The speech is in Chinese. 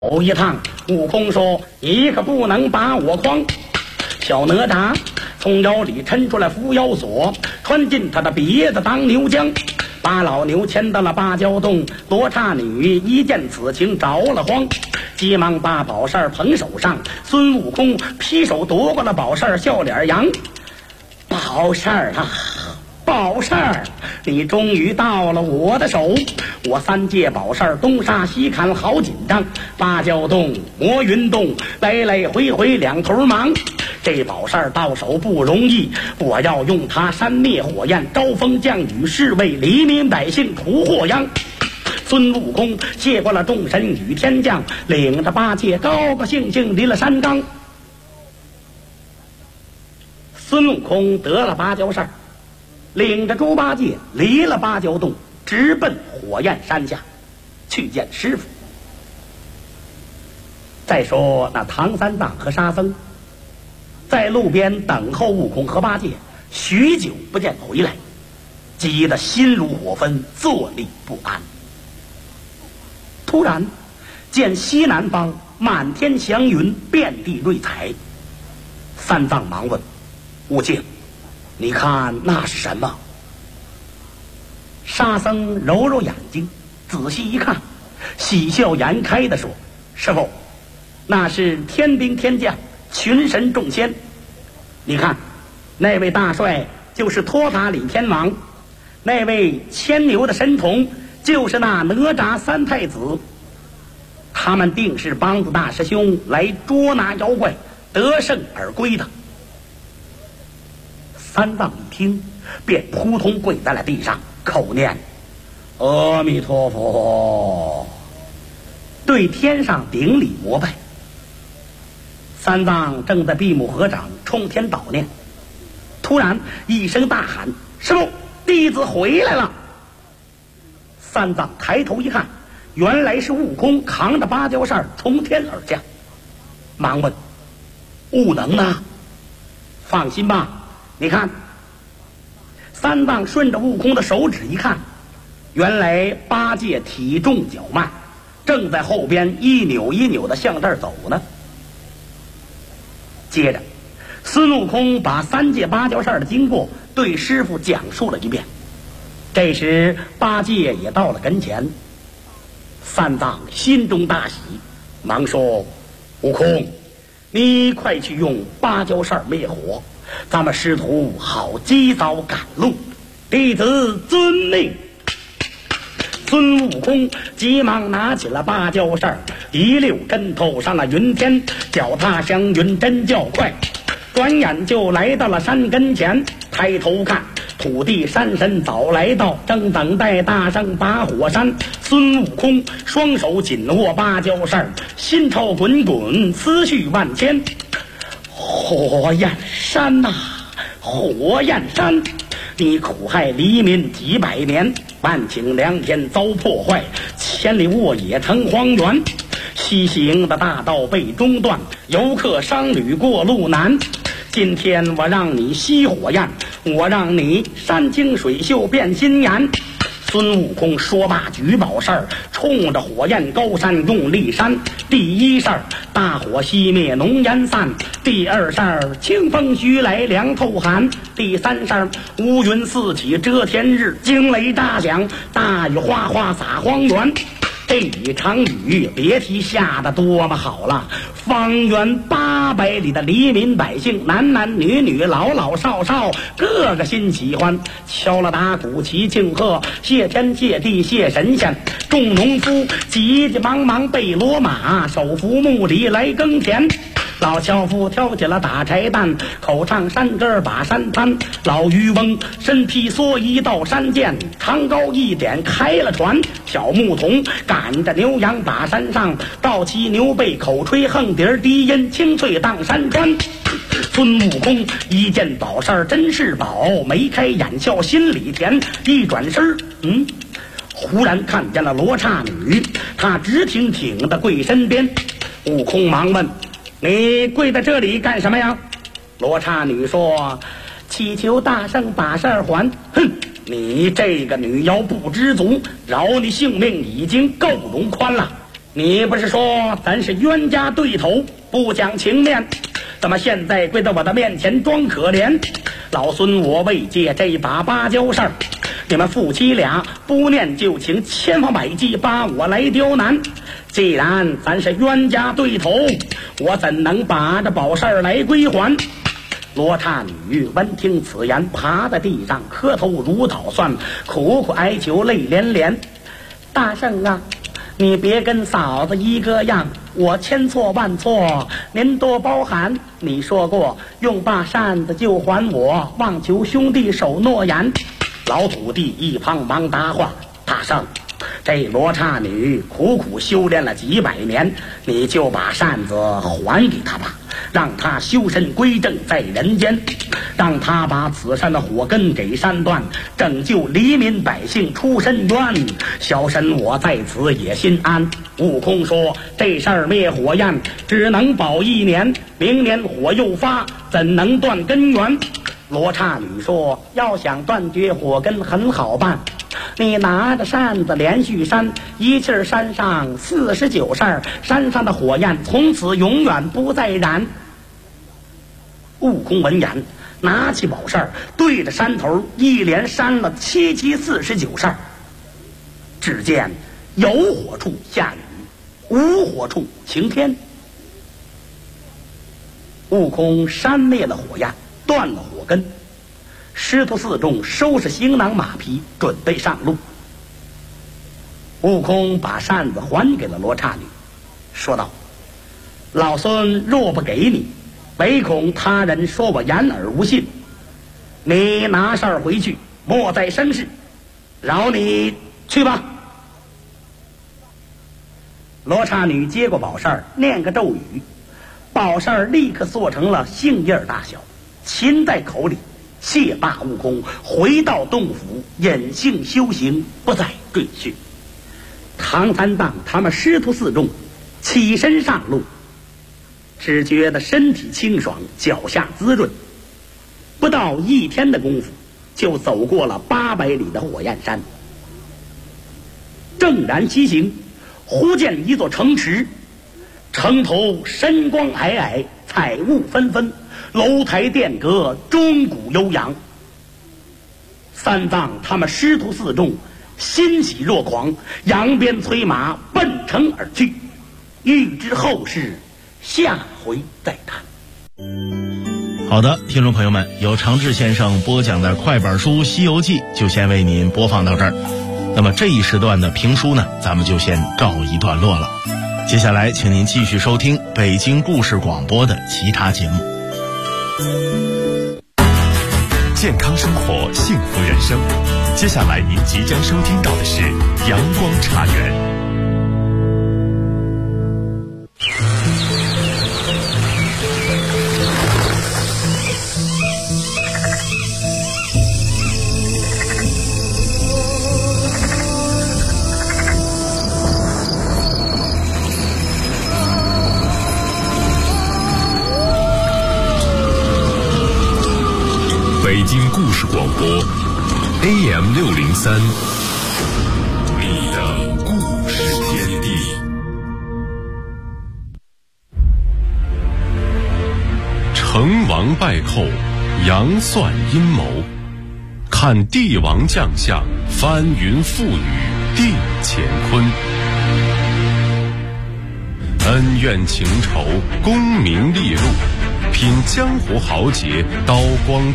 一趟。悟空说：“你可不能把我诓。”小哪吒从腰里抻出来扶腰索，穿进他的鼻子当牛浆，把老牛牵到了芭蕉洞。罗刹女一见此情着了慌，急忙把宝扇捧手上。孙悟空劈手夺过了宝扇，笑脸扬：“宝扇啊，宝扇，你终于到了我的手。我三借宝扇东杀西砍，好紧张。芭蕉洞、魔云洞，来来回回两头忙。这宝扇到手不容易，我要用它扇灭火焰，招风降雨，是为黎民百姓除祸殃。”孙悟空谢过了众神与天将，领着八戒高高兴兴离了山冈。孙悟空得了芭蕉扇，领着猪八戒离了芭蕉洞，直奔火焰山下去见师傅。再说那唐三藏和沙僧在路边等候悟空和八戒，许久不见回来，急得心如火焚，坐立不安。突然见西南方满天祥云，遍地瑞彩。三藏忙问：“悟净，你看那是什么？”沙僧揉揉眼睛，仔细一看，喜笑颜开地说：“师傅，那是天兵天将，群神众仙。你看，那位大帅就是托塔李天王，那位牵牛的神童就是那哪吒三太子，他们定是帮子大师兄来捉拿妖怪，得胜而归的。”三藏一听，便扑通跪在了地上，口念：“阿弥陀佛”，对天上顶礼膜拜。三藏正在闭目合掌，冲天祷念，突然一声大喊：“师傅，弟子回来了！”三藏抬头一看，原来是悟空扛着芭蕉扇从天而降，忙问：“悟能呢？”“放心吧，你看。”三藏顺着悟空的手指一看，原来八戒体重较慢，正在后边一扭一扭的向这儿走呢。接着孙悟空把三借芭蕉扇的经过对师傅讲述了一遍。这时八戒也到了跟前，三藏心中大喜，忙说：“悟空，你快去用芭蕉扇灭火，咱们师徒好及早赶路。弟子遵命。”孙悟空急忙拿起了芭蕉扇，一溜跟头上了云天，脚踏祥云真叫快。转眼就来到了山跟前，抬头看，土地山神早来到，正等待大圣拔火山。孙悟空双手紧握芭蕉扇，心潮滚滚，思绪万千。火焰山呐，火焰山，你苦害黎民几百年，万顷良田遭破坏，千里沃野成荒原。西行的大道被中断，游客商旅过路难。今天我让你熄火焰，我让你山清水秀变心眼。孙悟空说罢，举宝扇冲着火焰高山用力扇。第一扇大火熄灭浓烟散，第二扇清风徐来凉透寒，第三扇乌云四起遮天日，惊雷炸响，大雨哗哗洒荒原。这一场雨别提下得多么好了，方圆800里的黎民百姓，男男女女，老老少少，个个心喜欢，敲了打鼓齐庆贺，谢天谢地谢神仙。众农夫急急忙忙备骡马，手扶木犁来耕田。老樵夫挑起了打柴担，口唱山歌把山攀。老渔翁身披蓑衣到山涧，长篙一点开了船。小牧童赶着牛羊把山上，倒骑牛背口吹横笛低音清脆荡山川。孙悟空一见宝扇真是宝，眉开眼笑心里甜。一转身忽然看见了罗刹女，她直挺挺的跪身边。悟空忙问：“你跪在这里干什么呀？”罗刹女说：“祈求大圣把扇还。”“哼，你这个女妖不知足，饶你性命已经够容宽了。 你不是说咱是冤家对头，不讲情面，怎么现在跪在我的面前装可怜？老孙我为借这把芭蕉扇，你们夫妻俩不念旧情，千方百计把我来刁难。既然咱是冤家对头，我怎能把这宝扇来归还？罗刹女闻听此言，爬在地上磕头如捣蒜，苦苦哀求，泪连连。大圣啊，你别跟嫂子一个样，我千错万错，您多包涵。你说过用把扇子就还我，望求兄弟守诺言。老土地一旁忙答话：大圣，这罗刹女苦苦修炼了几百年，你就把扇子还给她吧，让她修身归正在人间，让她把此山的火根给扇断，拯救黎民百姓出深渊。小神我在此也心安。悟空说：这事儿灭火焰只能保1年，明年火又发，怎能断根源？罗刹女说：要想断绝火根很好办，你拿着扇子连续扇，一气儿扇上49扇，山上的火焰从此永远不再燃。悟空闻言，拿起宝扇，对着山头一连扇了749扇。只见有火处下雨，无火处晴天。悟空扇灭了火焰，断了火根，师徒四众收拾行囊马匹，准备上路。悟空把扇子还给了罗刹女，说道：老孙若不给你，唯恐他人说我言而无信，你拿扇回去，莫再生事，饶你去吧。罗刹女接过宝扇，念个咒语，宝扇立刻做成了杏叶大小，擒在口里，谢罢悟空，回到洞府隐性修行，不再赘叙。唐三藏他们师徒四众起身上路，只觉得身体清爽，脚下滋润，不到1天的功夫，就走过了800里的火焰山。正然西行，忽见一座城池，城头深光皑皑，彩雾纷纷，楼台殿阁，钟鼓悠扬。三藏他们师徒四众欣喜若狂，扬鞭催马奔城而去。欲知后事，下回再谈。 好的，听众朋友们，由常志先生播讲的快本书《西游记》就先为您播放到这儿。那么这一时段的评书呢，咱们就先告一段落了。接下来请您继续收听北京故事广播的其他节目。 健康生活，幸福人生。接下来您即将收听到的是阳光茶园。北京故事广播 AM603， 你的故事天地。成王败寇，杨算阴谋，看帝王将相，翻云覆雨定乾坤。恩怨情仇，功名利禄，品江湖豪杰，刀光